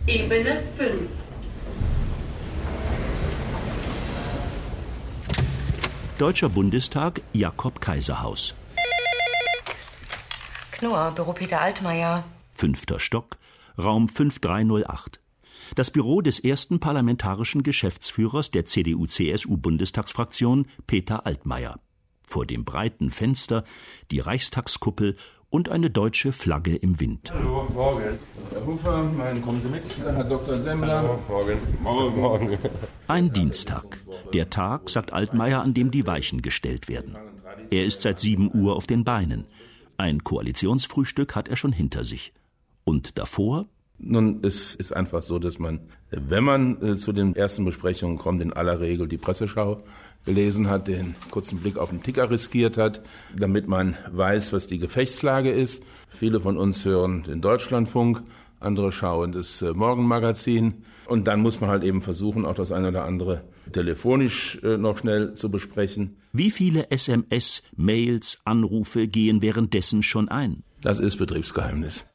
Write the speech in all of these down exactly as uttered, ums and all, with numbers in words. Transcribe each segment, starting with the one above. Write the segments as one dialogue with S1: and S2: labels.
S1: Ebene fünf.
S2: Deutscher Bundestag, Jakob-Kaiser-Haus.
S3: Knorr, Büro Peter Altmaier.
S2: Fünfter Stock, Raum fünf drei null acht. Das Büro des ersten parlamentarischen Geschäftsführers der C D U C S U-Bundestagsfraktion, Peter Altmaier. Vor dem breiten Fenster die Reichstagskuppel und eine deutsche Flagge im Wind.
S4: Hallo, morgen. Herr Hufer, mein, kommen Sie mit. Herr Doktor Semmler. Hallo, morgen. Morgen, morgen.
S2: Ein Dienstag. Der Tag, sagt Altmaier, an dem die Weichen gestellt werden. Er ist seit sieben Uhr auf den Beinen. Ein Koalitionsfrühstück hat er schon hinter sich. Und davor?
S4: Nun, es ist einfach so, dass man, wenn man äh, zu den ersten Besprechungen kommt, in aller Regel die Presseschau gelesen hat, den kurzen Blick auf den Ticker riskiert hat, damit man weiß, was die Gefechtslage ist. Viele von uns hören den Deutschlandfunk, andere schauen das äh, Morgenmagazin. Und dann muss man halt eben versuchen, auch das eine oder andere telefonisch äh, noch schnell zu besprechen.
S2: Wie viele S M S, Mails, Anrufe gehen währenddessen schon ein?
S4: Das ist Betriebsgeheimnis.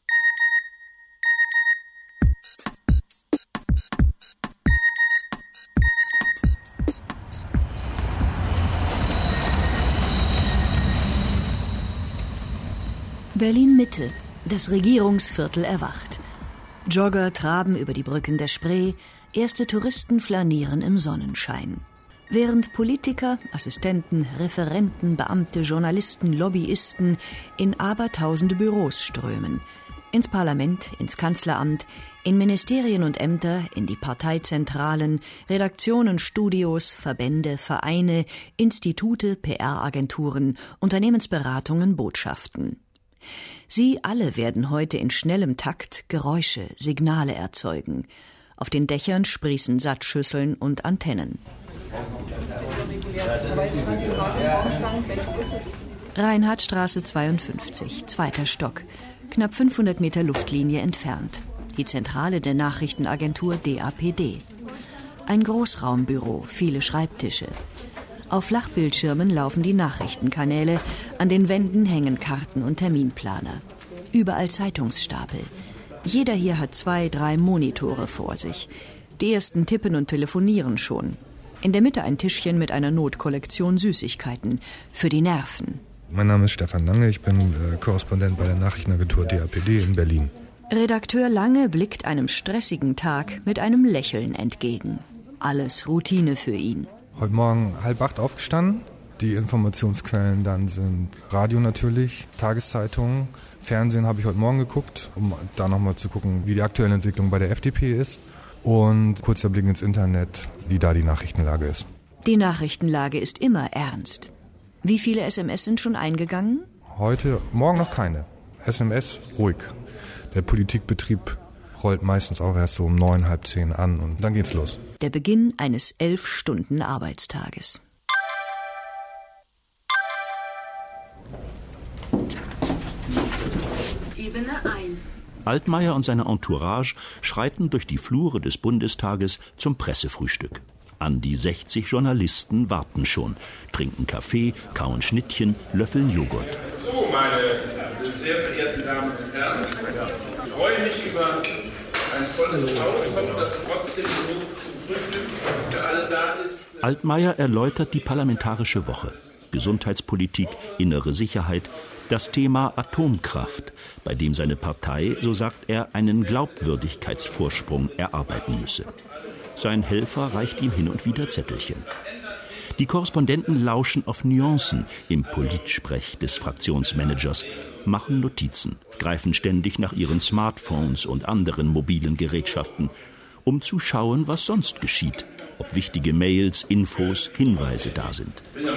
S5: Berlin-Mitte. Das Regierungsviertel erwacht. Jogger traben über die Brücken der Spree, erste Touristen flanieren im Sonnenschein. Während Politiker, Assistenten, Referenten, Beamte, Journalisten, Lobbyisten in abertausende Büros strömen. Ins Parlament, ins Kanzleramt, in Ministerien und Ämter, in die Parteizentralen, Redaktionen, Studios, Verbände, Vereine, Institute, P R-Agenturen, Unternehmensberatungen, Botschaften. Sie alle werden heute in schnellem Takt Geräusche, Signale erzeugen. Auf den Dächern sprießen Satzschüsseln und Antennen. Reinhardtstraße zweiundfünfzig, zweiter Stock, knapp fünfhundert Meter Luftlinie entfernt. Die Zentrale der Nachrichtenagentur D A P D. Ein Großraumbüro, viele Schreibtische. Auf Flachbildschirmen laufen die Nachrichtenkanäle, an den Wänden hängen Karten und Terminplaner. Überall Zeitungsstapel. Jeder hier hat zwei, drei Monitore vor sich. Die ersten tippen und telefonieren schon. In der Mitte ein Tischchen mit einer Notkollektion Süßigkeiten. Für die Nerven.
S6: Mein Name ist Stefan Lange, ich bin äh, Korrespondent bei der Nachrichtenagentur D A P D in Berlin.
S5: Redakteur Lange blickt einem stressigen Tag mit einem Lächeln entgegen. Alles Routine für ihn.
S6: Heute Morgen halb acht aufgestanden. Die Informationsquellen dann sind Radio natürlich, Tageszeitungen, Fernsehen habe ich heute Morgen geguckt, um da nochmal zu gucken, wie die aktuelle Entwicklung bei der F D P ist. Und kurzer Blick ins Internet, wie da die Nachrichtenlage ist.
S5: Die Nachrichtenlage ist immer ernst. Wie viele S M S sind schon eingegangen?
S6: Heute, morgen noch keine. S M S ruhig. Der Politikbetrieb rollt meistens auch erst so um neun, halb zehn an und dann geht's los.
S5: Der Beginn eines elf Stunden Arbeitstages.
S1: Ebene eins.
S2: Altmaier und seine Entourage schreiten durch die Flure des Bundestages zum Pressefrühstück. An die sechzig Journalisten warten schon, trinken Kaffee, kauen Schnittchen, löffeln Joghurt.
S4: So, meine sehr verehrten Damen und Herren, ich freue mich über ein volles Haus, hoffe, dass trotzdem genug zum Frühstück für alle da ist.
S2: Altmaier erläutert die parlamentarische Woche. Gesundheitspolitik, innere Sicherheit, das Thema Atomkraft, bei dem seine Partei, so sagt er, einen Glaubwürdigkeitsvorsprung erarbeiten müsse. Sein Helfer reicht ihm hin und wieder Zettelchen. Die Korrespondenten lauschen auf Nuancen im Politsprech des Fraktionsmanagers, machen Notizen, greifen ständig nach ihren Smartphones und anderen mobilen Gerätschaften, um zu schauen, was sonst geschieht, ob wichtige Mails, Infos, Hinweise da sind.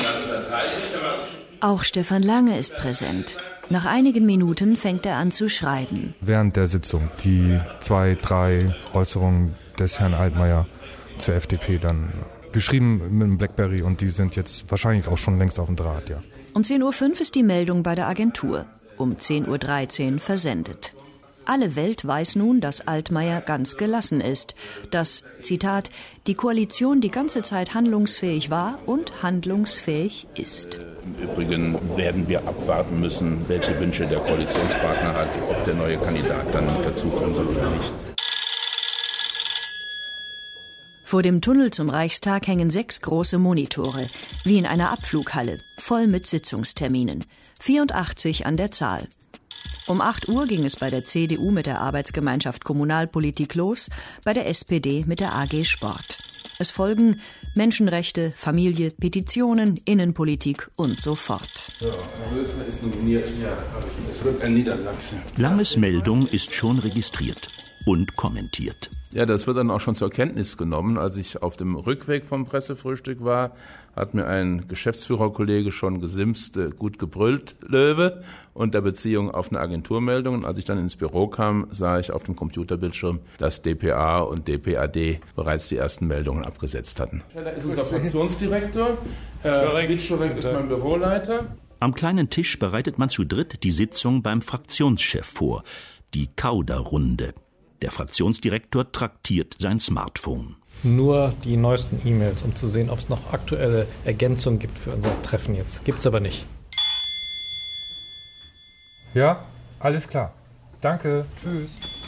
S5: Auch Stefan Lange ist präsent. Nach einigen Minuten fängt er an zu schreiben.
S6: Während der Sitzung die zwei, drei Äußerungen des Herrn Altmaier zur F D P dann geschrieben mit dem Blackberry und die sind jetzt wahrscheinlich auch schon längst auf dem Draht, ja.
S5: Um zehn Uhr fünf ist die Meldung bei der Agentur. Um zehn Uhr dreizehn versendet. Alle Welt weiß nun, dass Altmaier ganz gelassen ist, dass, Zitat, die Koalition die ganze Zeit handlungsfähig war und handlungsfähig ist.
S4: Im Übrigen werden wir abwarten müssen, welche Wünsche der Koalitionspartner hat, ob der neue Kandidat dann dazukommen soll oder nicht.
S5: Vor dem Tunnel zum Reichstag hängen sechs große Monitore, wie in einer Abflughalle, voll mit Sitzungsterminen. vierundachtzig an der Zahl. Um acht Uhr ging es bei der C D U mit der Arbeitsgemeinschaft Kommunalpolitik los, bei der S P D mit der A G Sport. Es folgen Menschenrechte, Familie, Petitionen, Innenpolitik und so fort.
S4: So, Herr Rösler ist nominiert. Ja, es wird ein Niedersachse.
S2: Langes Meldung ist schon registriert und kommentiert.
S4: Ja, das wird dann auch schon zur Kenntnis genommen. Als ich auf dem Rückweg vom Pressefrühstück war, hat mir ein Geschäftsführerkollege schon gesimst, äh, gut gebrüllt, Löwe, unter Beziehung auf eine Agenturmeldung. Und als ich dann ins Büro kam, sah ich auf dem Computerbildschirm, dass D P A und D P A D bereits die ersten Meldungen abgesetzt hatten. Da ist unser Fraktionsdirektor. Herr Wittschorek ist mein Büroleiter.
S2: Am kleinen Tisch bereitet man zu dritt die Sitzung beim Fraktionschef vor, die Kauderrunde. Der Fraktionsdirektor traktiert sein Smartphone.
S7: Nur die neuesten E-Mails, um zu sehen, ob es noch aktuelle Ergänzungen gibt für unser Treffen jetzt. Gibt's aber nicht.
S6: Ja, alles klar. Danke. Tschüss.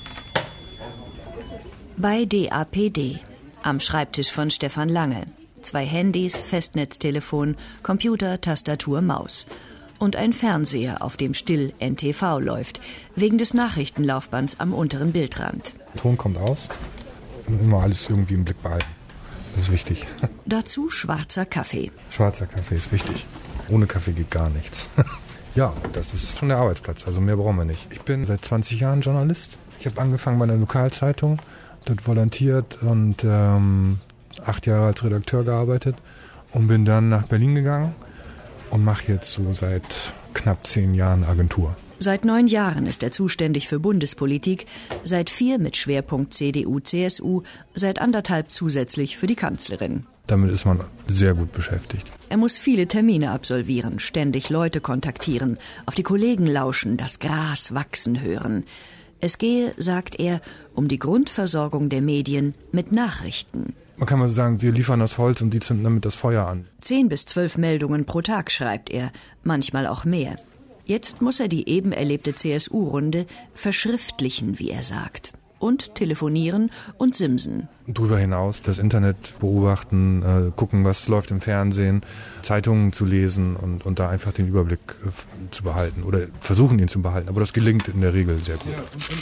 S5: Bei D A P D, am Schreibtisch von Stefan Lange. Zwei Handys, Festnetztelefon, Computer, Tastatur, Maus. Und ein Fernseher, auf dem still N T V läuft, wegen des Nachrichtenlaufbands am unteren Bildrand.
S6: Der Ton kommt aus und immer alles irgendwie im Blick behalten. Das ist wichtig.
S5: Dazu schwarzer Kaffee.
S6: Schwarzer Kaffee ist wichtig. Ohne Kaffee geht gar nichts. Ja, das ist schon der Arbeitsplatz, also mehr brauchen wir nicht. Ich bin seit zwanzig Jahren Journalist. Ich habe angefangen bei einer Lokalzeitung, dort volontiert und ähm, acht Jahre als Redakteur gearbeitet und bin dann nach Berlin gegangen. Und mache jetzt so seit knapp zehn Jahren Agentur.
S5: Seit neun Jahren ist er zuständig für Bundespolitik, seit vier mit Schwerpunkt C D U C S U, seit anderthalb zusätzlich für die Kanzlerin.
S6: Damit ist man sehr gut beschäftigt.
S5: Er muss viele Termine absolvieren, ständig Leute kontaktieren, auf die Kollegen lauschen, das Gras wachsen hören. Es gehe, sagt er, um die Grundversorgung der Medien mit Nachrichten.
S6: Man kann mal sagen, wir liefern das Holz und die zünden damit das Feuer an.
S5: Zehn bis zwölf Meldungen pro Tag schreibt er, manchmal auch mehr. Jetzt muss er die eben erlebte C S U-Runde verschriftlichen, wie er sagt. Und telefonieren und simsen.
S6: Darüber hinaus das Internet beobachten, äh, gucken, was läuft im Fernsehen, Zeitungen zu lesen und, und da einfach den Überblick äh, zu behalten. Oder versuchen, ihn zu behalten. Aber das gelingt in der Regel sehr gut.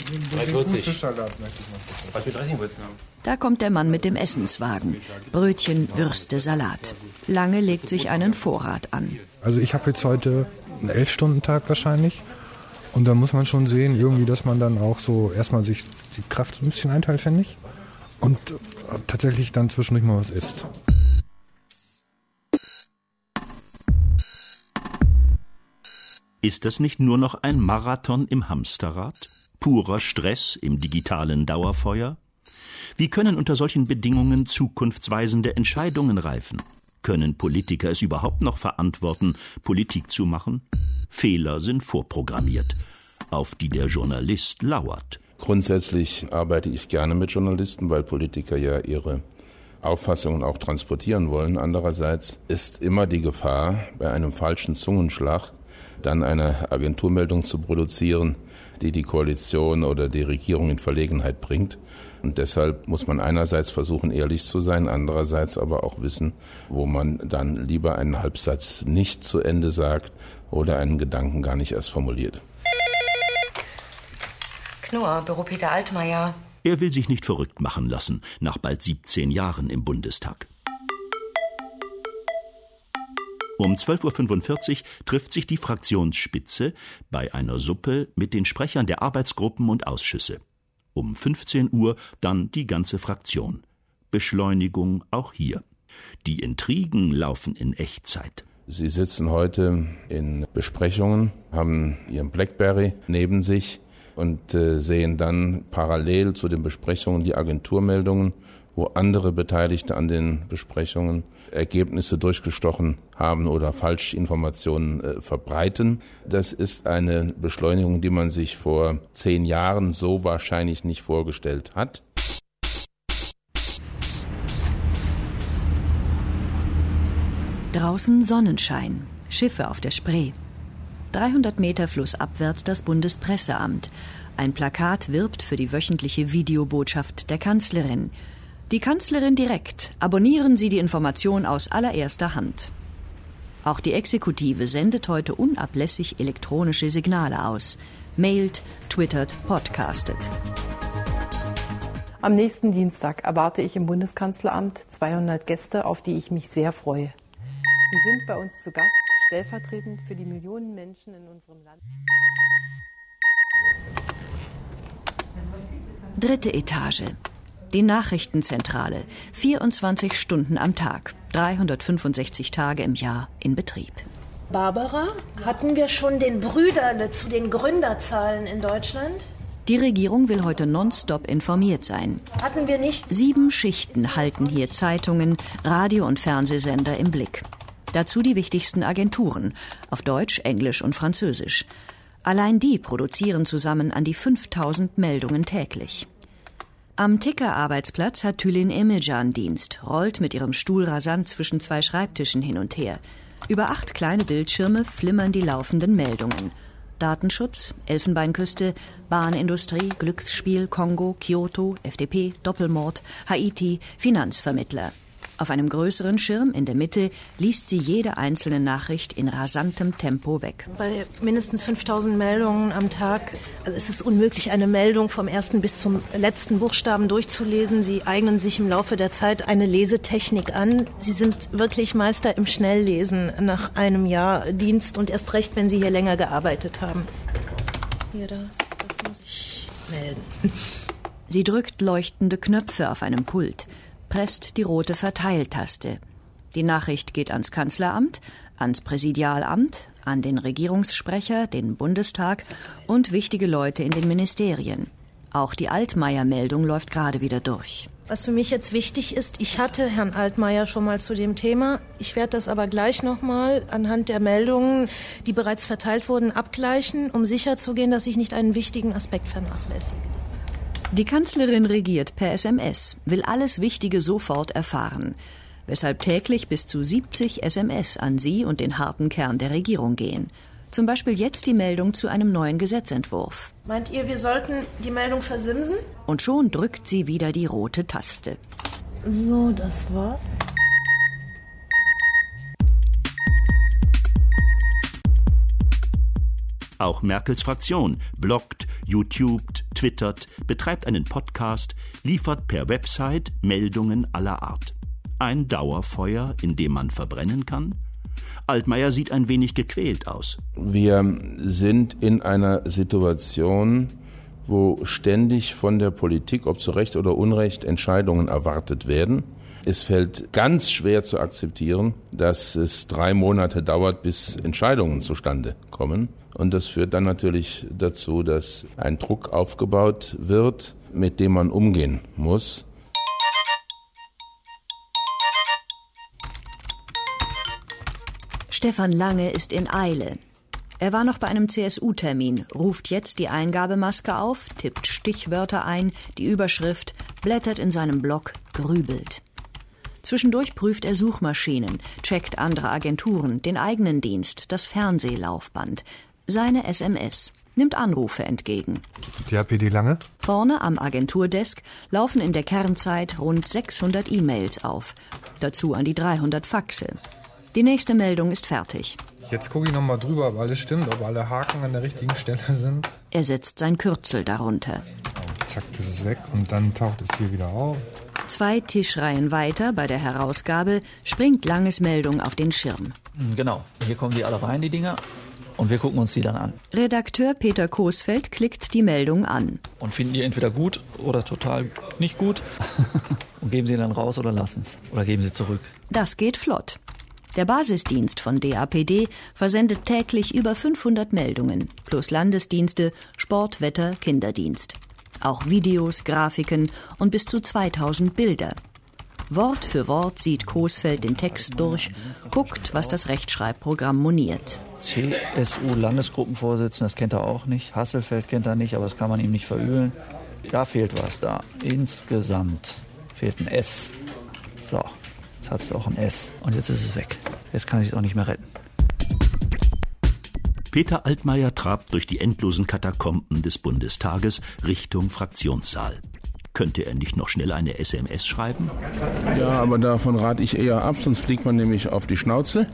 S5: Da kommt der Mann mit dem Essenswagen. Brötchen, Würste, Salat. Lange legt sich einen Vorrat an.
S6: Also ich habe jetzt heute einen elf-Stunden-Tag wahrscheinlich. Und da muss man schon sehen, irgendwie, dass man dann auch so erstmal sich die Kraft so ein bisschen einteilt, finde ich. Und tatsächlich dann zwischendurch mal was isst.
S2: Ist das nicht nur noch ein Marathon im Hamsterrad? Purer Stress im digitalen Dauerfeuer? Wie können unter solchen Bedingungen zukunftsweisende Entscheidungen reifen? Können Politiker es überhaupt noch verantworten, Politik zu machen? Fehler sind vorprogrammiert, auf die der Journalist lauert.
S4: Grundsätzlich arbeite ich gerne mit Journalisten, weil Politiker ja ihre Auffassungen auch transportieren wollen. Andererseits ist immer die Gefahr, bei einem falschen Zungenschlag dann eine Agenturmeldung zu produzieren, die die Koalition oder die Regierung in Verlegenheit bringt. Und deshalb muss man einerseits versuchen, ehrlich zu sein, andererseits aber auch wissen, wo man dann lieber einen Halbsatz nicht zu Ende sagt oder einen Gedanken gar nicht erst formuliert.
S3: Knorr, Büro Peter Altmaier.
S2: Er will sich nicht verrückt machen lassen, nach bald siebzehn Jahren im Bundestag. Um zwölf Uhr fünfundvierzig trifft sich die Fraktionsspitze bei einer Suppe mit den Sprechern der Arbeitsgruppen und Ausschüsse. Um fünfzehn Uhr dann die ganze Fraktion. Beschleunigung auch hier. Die Intrigen laufen in Echtzeit.
S4: Sie sitzen heute in Besprechungen, haben Ihren Blackberry neben sich und äh, sehen dann parallel zu den Besprechungen die Agenturmeldungen, wo andere Beteiligte an den Besprechungen Ergebnisse durchgestochen haben oder Falschinformationen äh, verbreiten. Das ist eine Beschleunigung, die man sich vor zehn Jahren so wahrscheinlich nicht vorgestellt hat.
S5: Draußen Sonnenschein, Schiffe auf der Spree. dreihundert Meter flussabwärts das Bundespresseamt. Ein Plakat wirbt für die wöchentliche Videobotschaft der Kanzlerin. Die Kanzlerin direkt. Abonnieren Sie die Information aus allererster Hand. Auch die Exekutive sendet heute unablässig elektronische Signale aus. Mailt, twittert, podcastet.
S8: Am nächsten Dienstag erwarte ich im Bundeskanzleramt zweihundert Gäste, auf die ich mich sehr freue. Sie sind bei uns zu Gast, stellvertretend für die Millionen Menschen in unserem Land.
S5: Dritte Etage. Die Nachrichtenzentrale. vierundzwanzig Stunden am Tag. dreihundertfünfundsechzig Tage im Jahr in Betrieb.
S9: Barbara, hatten wir schon den Brüderle zu den Gründerzahlen in Deutschland?
S5: Die Regierung will heute nonstop informiert sein.
S9: Hatten wir nicht?
S5: Sieben Schichten halten hier Zeitungen, Radio- und Fernsehsender im Blick. Dazu die wichtigsten Agenturen, auf Deutsch, Englisch und Französisch. Allein die produzieren zusammen an die fünftausend Meldungen täglich. Am Ticker-Arbeitsplatz hat Tülin Emircan Dienst, rollt mit ihrem Stuhl rasant zwischen zwei Schreibtischen hin und her. Über acht kleine Bildschirme flimmern die laufenden Meldungen. Datenschutz, Elfenbeinküste, Bahnindustrie, Glücksspiel, Kongo, Kyoto, F D P, Doppelmord, Haiti, Finanzvermittler. Auf einem größeren Schirm in der Mitte liest sie jede einzelne Nachricht in rasantem Tempo weg.
S9: Bei mindestens fünftausend Meldungen am Tag also es ist unmöglich, eine Meldung vom ersten bis zum letzten Buchstaben durchzulesen. Sie eignen sich im Laufe der Zeit eine Lesetechnik an. Sie sind wirklich Meister im Schnelllesen nach einem Jahr Dienst und erst recht, wenn Sie hier länger gearbeitet haben. Hier, da, das muss ich melden.
S5: Sie drückt leuchtende Knöpfe auf einem Pult, presst die rote Verteiltaste. Die Nachricht geht ans Kanzleramt, ans Präsidialamt, an den Regierungssprecher, den Bundestag und wichtige Leute in den Ministerien. Auch die Altmaier-Meldung läuft gerade wieder durch.
S9: Was für mich jetzt wichtig ist, ich hatte Herrn Altmaier schon mal zu dem Thema. Ich werde das aber gleich nochmal anhand der Meldungen, die bereits verteilt wurden, abgleichen, um sicherzugehen, dass ich nicht einen wichtigen Aspekt vernachlässige.
S5: Die Kanzlerin regiert per S M S, will alles Wichtige sofort erfahren, weshalb täglich bis zu siebzig S M S an sie und den harten Kern der Regierung gehen. Zum Beispiel jetzt die Meldung zu einem neuen Gesetzentwurf.
S9: Meint ihr, wir sollten die Meldung versimsen?
S5: Und schon drückt sie wieder die rote Taste.
S9: So, das war's.
S2: Auch Merkels Fraktion bloggt, YouTubet, twittert, betreibt einen Podcast, liefert per Website Meldungen aller Art. Ein Dauerfeuer, in dem man verbrennen kann? Altmaier sieht ein wenig gequält aus.
S4: Wir sind in einer Situation, wo ständig von der Politik, ob zu Recht oder Unrecht, Entscheidungen erwartet werden. Es fällt ganz schwer zu akzeptieren, dass es drei Monate dauert, bis Entscheidungen zustande kommen. Und das führt dann natürlich dazu, dass ein Druck aufgebaut wird, mit dem man umgehen muss.
S5: Stefan Lange ist in Eile. Er war noch bei einem C S U-Termin, ruft jetzt die Eingabemaske auf, tippt Stichwörter ein, die Überschrift, blättert in seinem Blog, grübelt. Zwischendurch prüft er Suchmaschinen, checkt andere Agenturen, den eigenen Dienst, das Fernsehlaufband, seine S M S, nimmt Anrufe entgegen.
S6: Die H P D Lange?
S5: Vorne am Agenturdesk laufen in der Kernzeit rund sechshundert E-Mails auf, dazu an die dreihundert Faxe. Die nächste Meldung ist fertig.
S6: Jetzt gucke ich nochmal drüber, ob alles stimmt, ob alle Haken an der richtigen Stelle sind.
S5: Er setzt sein Kürzel darunter.
S6: Oh, zack, ist es weg und dann taucht es hier wieder auf.
S5: Zwei Tischreihen weiter bei der Herausgabe springt Langes Meldung auf den Schirm.
S10: Genau, hier kommen die alle rein, die Dinger, und wir gucken uns die dann an.
S5: Redakteur Peter Coesfeld klickt die Meldung an.
S10: Und finden die entweder gut oder total nicht gut und geben sie dann raus oder lassen es oder geben sie zurück.
S5: Das geht flott. Der Basisdienst von D A P D versendet täglich über fünfhundert Meldungen, plus Landesdienste, Sport, Wetter, Kinderdienst. Auch Videos, Grafiken und bis zu zweitausend Bilder. Wort für Wort sieht Coesfeld den Text durch, guckt, was das Rechtschreibprogramm moniert.
S10: C S U-Landesgruppenvorsitzender, das kennt er auch nicht. Hasselfeld kennt er nicht, aber das kann man ihm nicht verübeln. Da fehlt was da. Insgesamt fehlt ein S. So, jetzt hat es auch ein S. Und jetzt ist es weg. Jetzt kann ich es auch nicht mehr retten.
S2: Peter Altmaier trabt durch die endlosen Katakomben des Bundestages Richtung Fraktionssaal. Könnte er nicht noch schnell eine S M S schreiben?
S4: Ja, aber davon rate ich eher ab, sonst fliegt man nämlich auf die Schnauze.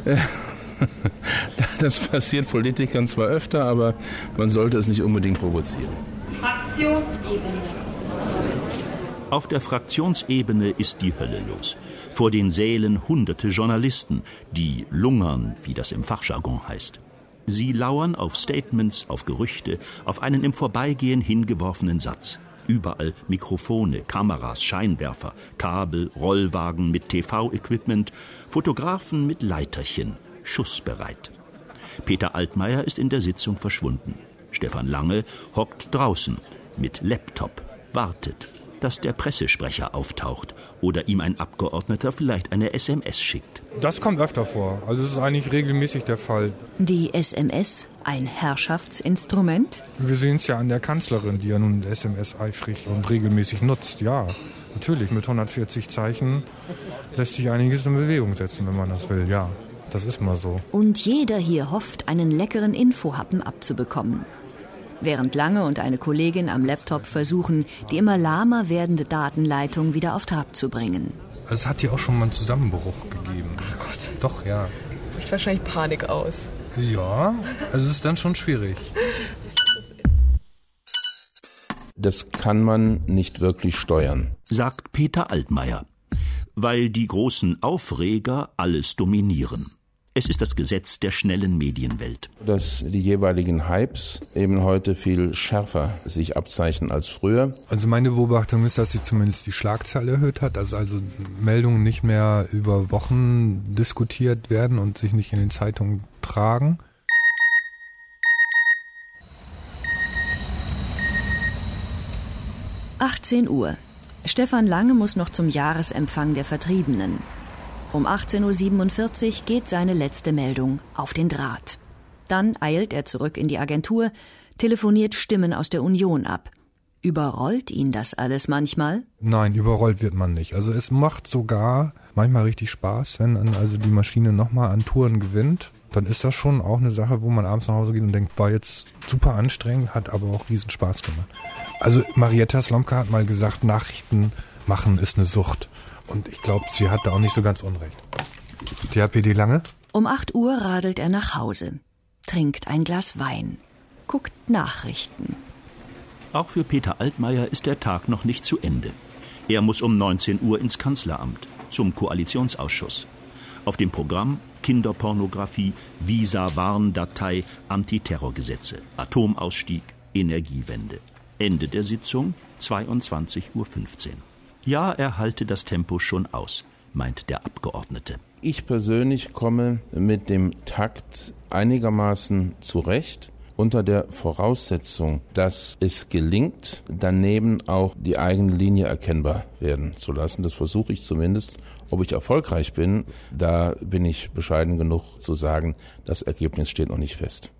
S4: Das passiert Politikern zwar öfter, aber man sollte es nicht unbedingt provozieren.
S1: Fraktionsebene.
S2: Auf der Fraktionsebene ist die Hölle los. Vor den Sälen hunderte Journalisten, die lungern, wie das im Fachjargon heißt. Sie lauern auf Statements, auf Gerüchte, auf einen im Vorbeigehen hingeworfenen Satz. Überall Mikrofone, Kameras, Scheinwerfer, Kabel, Rollwagen mit T V-Equipment, Fotografen mit Leiterchen, schussbereit. Peter Altmaier ist in der Sitzung verschwunden. Stefan Lange hockt draußen mit Laptop, wartet, dass der Pressesprecher auftaucht oder ihm ein Abgeordneter vielleicht eine S M S schickt.
S6: Das kommt öfter vor. Also es ist eigentlich regelmäßig der Fall.
S5: Die S M S, ein Herrschaftsinstrument?
S6: Wir sehen es ja an der Kanzlerin, die ja nun S M S eifrig und regelmäßig nutzt. Ja, natürlich, mit hundertvierzig Zeichen lässt sich einiges in Bewegung setzen, wenn man das will. Ja, das ist mal so.
S5: Und jeder hier hofft, einen leckeren Infohappen abzubekommen. Während Lange und eine Kollegin am Laptop versuchen, die immer lahmer werdende Datenleitung wieder auf Trab zu bringen.
S6: Es hat hier auch schon mal einen Zusammenbruch gegeben.
S11: Ach Gott.
S6: Doch, ja.
S11: Bricht wahrscheinlich Panik aus.
S6: Ja, also es ist dann schon schwierig.
S4: Das kann man nicht wirklich steuern,
S2: sagt Peter Altmaier, weil die großen Aufreger alles dominieren. Es ist das Gesetz der schnellen Medienwelt.
S4: dass die jeweiligen Hypes eben heute viel schärfer sich abzeichnen als früher.
S6: Also meine Beobachtung ist, dass sich zumindest die Schlagzahl erhöht hat, dass also Meldungen nicht mehr über Wochen diskutiert werden und sich nicht in den Zeitungen tragen.
S5: achtzehn Uhr. Stefan Lange muss noch zum Jahresempfang der Vertriebenen. Um achtzehn Uhr siebenundvierzig geht seine letzte Meldung auf den Draht. Dann eilt er zurück in die Agentur, telefoniert Stimmen aus der Union ab. Überrollt ihn das alles manchmal?
S6: Nein, überrollt wird man nicht. Also es macht sogar manchmal richtig Spaß, wenn dann also die Maschine nochmal an Touren gewinnt. Dann ist das schon auch eine Sache, wo man abends nach Hause geht und denkt, war jetzt super anstrengend, hat aber auch riesen Spaß gemacht. Also Marietta Slomka hat mal gesagt, Nachrichten machen ist eine Sucht. Und ich glaube, sie hat da auch nicht so ganz unrecht. T H P D Lange?
S5: Um acht Uhr radelt er nach Hause, trinkt ein Glas Wein, guckt Nachrichten.
S2: Auch für Peter Altmaier ist der Tag noch nicht zu Ende. Er muss um neunzehn Uhr ins Kanzleramt, zum Koalitionsausschuss. Auf dem Programm Kinderpornografie, Visa-Warndatei, Antiterrorgesetze, Atomausstieg, Energiewende. Ende der Sitzung zweiundzwanzig Uhr fünfzehn. Ja, er halte das Tempo schon aus, meint der Abgeordnete.
S4: Ich persönlich komme mit dem Takt einigermaßen zurecht, unter der Voraussetzung, dass es gelingt, daneben auch die eigene Linie erkennbar werden zu lassen. Das versuche ich zumindest. Ob ich erfolgreich bin, da bin ich bescheiden genug zu sagen, das Ergebnis steht noch nicht fest.